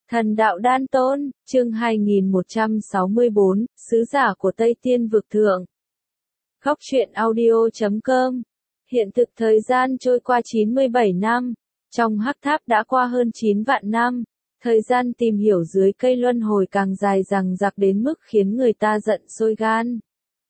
Thần đạo đan tôn, chương 2164, sứ giả của Tây Tiên vực thượng. Góc truyện audio.com. Hiện thực thời gian trôi qua 97 năm, trong hắc tháp đã qua hơn 9 vạn năm, thời gian tìm hiểu dưới cây luân hồi càng dài dằng dặc đến mức khiến người ta giận sôi gan.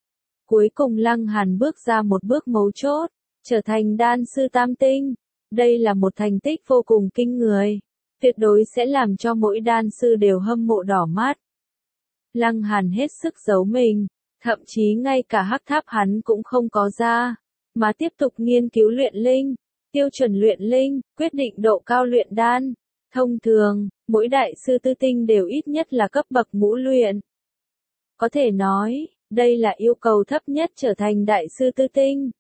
Cuối cùng Lăng Hàn bước ra một bước mấu chốt, trở thành đan sư tam tinh. Đây là một thành tích vô cùng kinh người, tuyệt đối sẽ làm cho mỗi đan sư đều hâm mộ đỏ mắt. Lăng Hàn hết sức giấu mình, thậm chí ngay cả hắc tháp hắn cũng không có ra, mà tiếp tục nghiên cứu luyện linh, tiêu chuẩn luyện linh, quyết định độ cao luyện đan. Thông thường, mỗi đại sư tư tinh đều ít nhất là cấp bậc ngũ luyện. Có thể nói, đây là yêu cầu thấp nhất trở thành đại sư tư tinh.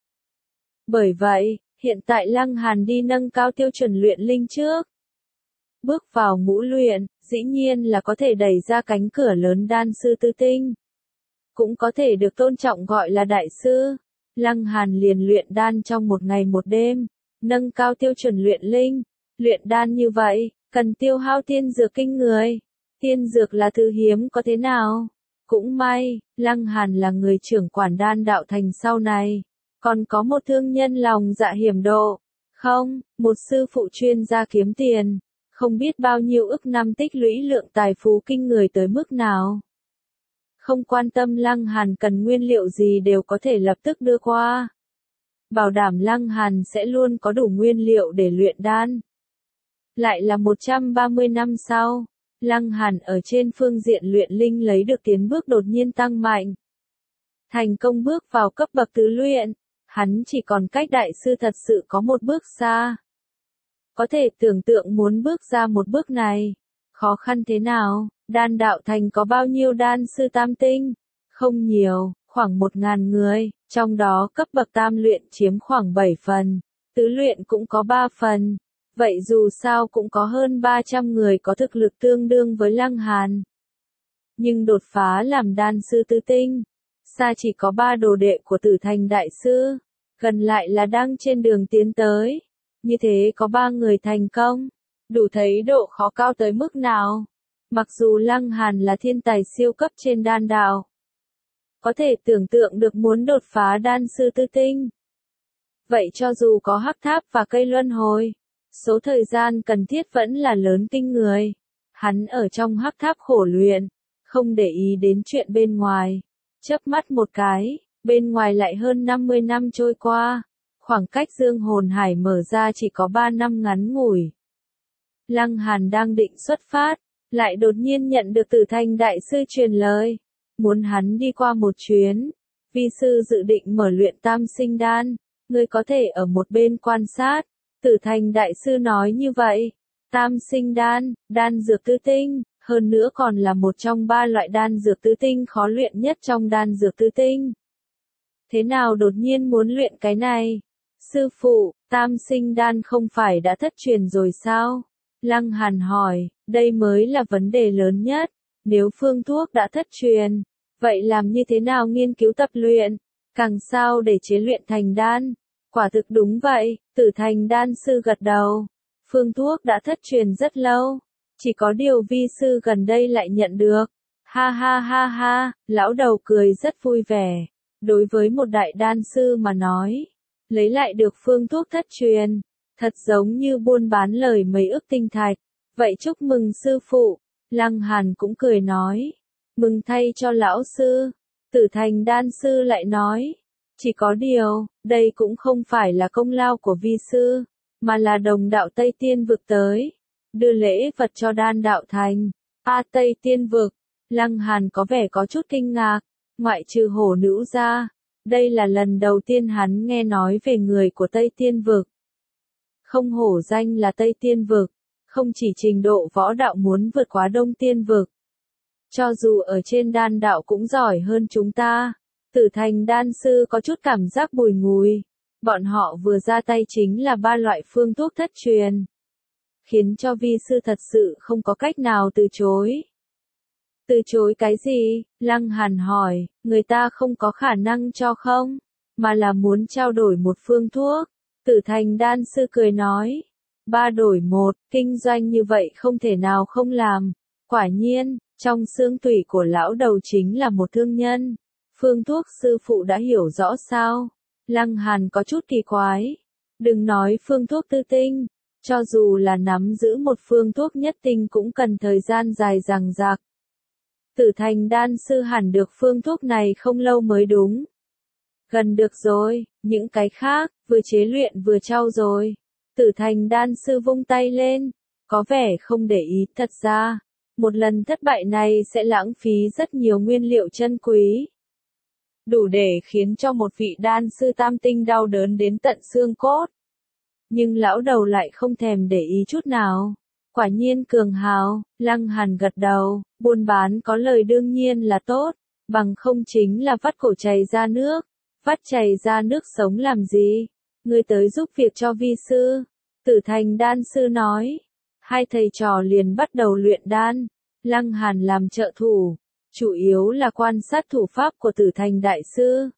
Bởi vậy, hiện tại Lăng Hàn đi nâng cao tiêu chuẩn luyện linh trước. Bước vào ngũ luyện, dĩ nhiên là có thể đẩy ra cánh cửa lớn đan sư tư tinh. Cũng có thể được tôn trọng gọi là đại sư. Lăng Hàn liền luyện đan trong một ngày một đêm, nâng cao tiêu chuẩn luyện linh. Luyện đan như vậy, cần tiêu hao tiên dược kinh người. Tiên dược là thứ hiếm có thế nào. Cũng may, Lăng Hàn là người trưởng quản đan đạo thành sau này. Còn có một thương nhân lòng dạ hiểm độ. Không, một sư phụ chuyên gia kiếm tiền. Không biết bao nhiêu ức năm tích lũy lượng tài phú kinh người tới mức nào. Không quan tâm Lăng Hàn cần nguyên liệu gì đều có thể lập tức đưa qua. Bảo đảm Lăng Hàn sẽ luôn có đủ nguyên liệu để luyện đan. Lại là 130 năm sau, Lăng Hàn ở trên phương diện luyện linh lấy được tiến bước đột nhiên tăng mạnh. Thành công bước vào cấp bậc tứ luyện, hắn chỉ còn cách đại sư thật sự có một bước xa. Có thể tưởng tượng muốn bước ra một bước này, khó khăn thế nào. Đan đạo thành có bao nhiêu đan sư tam tinh? Không nhiều, khoảng 1000 người, trong đó cấp bậc tam luyện chiếm khoảng 7 phần, tứ luyện cũng có 3 phần. Vậy dù sao cũng có hơn 300 người có thực lực tương đương với Lăng Hàn. Nhưng đột phá làm đan sư tứ tinh, xa chỉ có 3 đồ đệ của Tử Thành đại sư, gần lại là đang trên đường tiến tới. Như thế có 3 người thành công, đủ thấy độ khó cao tới mức nào. Mặc dù Lăng Hàn là thiên tài siêu cấp trên đan đạo, có thể tưởng tượng được muốn đột phá đan sư tư tinh. Vậy cho dù có hắc tháp và cây luân hồi, số thời gian cần thiết vẫn là lớn kinh người. Hắn ở trong hắc tháp khổ luyện, không để ý đến chuyện bên ngoài. Chớp mắt một cái, bên ngoài lại hơn 50 năm trôi qua. Khoảng cách dương hồn hải mở ra chỉ có 3 năm ngắn ngủi. Lăng Hàn đang định xuất phát, lại đột nhiên nhận được Tử Thành đại sư truyền lời, muốn hắn đi qua một chuyến. Vi sư dự định mở luyện tam sinh đan, ngươi có thể ở một bên quan sát. Tử Thành đại sư nói như vậy. Tam sinh đan, đan dược tứ tinh, hơn nữa còn là một trong 3 loại đan dược tứ tinh khó luyện nhất trong đan dược tứ tinh. Thế nào đột nhiên muốn luyện cái này? Sư phụ, tam sinh đan không phải đã thất truyền rồi sao? Lăng Hàn hỏi, đây mới là vấn đề lớn nhất. Nếu phương thuốc đã thất truyền, vậy làm như thế nào nghiên cứu tập luyện? Càng sao để chế luyện thành đan? Quả thực đúng vậy, Tử Thành đan sư gật đầu. Phương thuốc đã thất truyền rất lâu, chỉ có điều vi sư gần đây lại nhận được. Ha ha ha ha, lão đầu cười rất vui vẻ. Đối với một đại đan sư mà nói, lấy lại được phương thuốc thất truyền, thật giống như buôn bán lời mấy ức tinh thạch. Vậy chúc mừng sư phụ. Lăng Hàn cũng cười nói, mừng thay cho lão sư. Tử Thành đan sư lại nói, chỉ có điều, đây cũng không phải là công lao của vi sư, mà là đồng đạo Tây Tiên vực tới, đưa lễ vật cho đan đạo thành. Tây Tiên vực. Lăng Hàn có vẻ có chút kinh ngạc, ngoại trừ hổ nữ ra, đây là lần đầu tiên hắn nghe nói về người của Tây Tiên vực. Không hổ danh là Tây Tiên vực, không chỉ trình độ võ đạo muốn vượt quá Đông Tiên vực. Cho dù ở trên đan đạo cũng giỏi hơn chúng ta. Tử Thành đan sư có chút cảm giác bùi ngùi. Bọn họ vừa ra tay chính là 3 loại phương thuốc thất truyền, khiến cho vi sư thật sự không có cách nào từ chối. Từ chối cái gì? Lăng Hàn hỏi, người ta không có khả năng cho không, mà là muốn trao đổi một phương thuốc. Tử Thành đan sư cười nói, 3 đổi 1, kinh doanh như vậy không thể nào không làm. Quả nhiên, trong xương tủy của lão đầu chính là một thương nhân. Phương thuốc sư phụ đã hiểu rõ sao? Lăng Hàn có chút kỳ quái. Đừng nói phương thuốc tư tinh, cho dù là nắm giữ một phương thuốc nhất tinh cũng cần thời gian dài dằng dặc. Tử Thành đan sư hẳn được phương thuốc này không lâu mới đúng. Gần được rồi, những cái khác, vừa chế luyện vừa trau rồi. Tử Thành đan sư vung tay lên, có vẻ không để ý. Thật ra, một lần thất bại này sẽ lãng phí rất nhiều nguyên liệu chân quý. Đủ để khiến cho một vị đan sư tam tinh đau đớn đến tận xương cốt. Nhưng lão đầu lại không thèm để ý chút nào. Quả nhiên cường hào, Lăng Hàn gật đầu, buôn bán có lời đương nhiên là tốt, bằng không chính là vắt cổ chảy ra nước. Vắt chảy ra nước sống làm gì? Ngươi tới giúp việc cho vi sư. Tử Thành đan sư nói. Hai thầy trò liền bắt đầu luyện đan. Lăng Hàn làm trợ thủ, chủ yếu là quan sát thủ pháp của Tử Thành đại sư.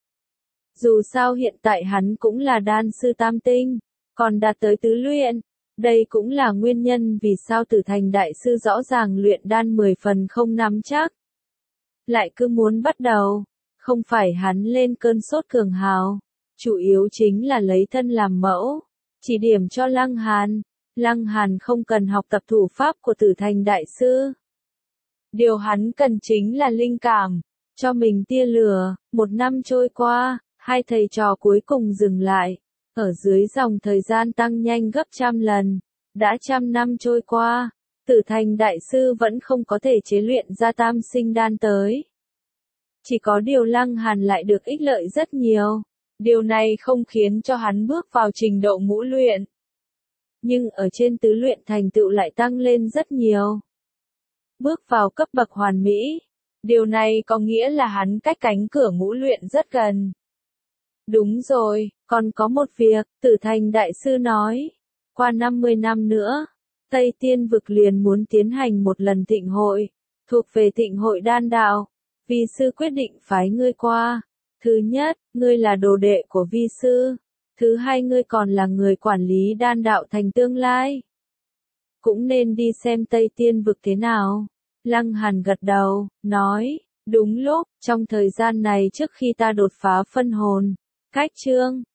Dù sao hiện tại hắn cũng là đan sư tam tinh, còn đạt tới tứ luyện. Đây cũng là nguyên nhân vì sao Tử Thành đại sư rõ ràng luyện đan 10 phần không nắm chắc. Lại cứ muốn bắt đầu, không phải hắn lên cơn sốt cường hào, chủ yếu chính là lấy thân làm mẫu, chỉ điểm cho Lăng Hàn. Lăng Hàn không cần học tập thủ pháp của Tử Thành đại sư. Điều hắn cần chính là linh cảm, cho mình tia lửa. 1 năm trôi qua, hai thầy trò cuối cùng dừng lại. Ở dưới dòng thời gian tăng nhanh gấp trăm lần, đã 100 năm trôi qua, Tử Thành đại sư vẫn không có thể chế luyện ra tam sinh đan tới. Chỉ có điều Lăng Hàn lại được ích lợi rất nhiều. Điều này không khiến cho hắn bước vào trình độ ngũ luyện. Nhưng ở trên tứ luyện thành tựu lại tăng lên rất nhiều. Bước vào cấp bậc hoàn mỹ. Điều này có nghĩa là hắn cách cánh cửa ngũ luyện rất gần. Đúng rồi, còn có một việc, Tử Thành đại sư nói. Qua 50 năm nữa, Tây Tiên vực liền muốn tiến hành một lần thịnh hội, thuộc về thịnh hội đan đạo. Vi sư quyết định phái ngươi qua. Thứ nhất, ngươi là đồ đệ của vi sư. Thứ hai, ngươi còn là người quản lý đan đạo thành tương lai. Cũng nên đi xem Tây Tiên vực thế nào. Lăng Hàn gật đầu, nói, đúng lúc, trong thời gian này trước khi ta đột phá phân hồn, cách chương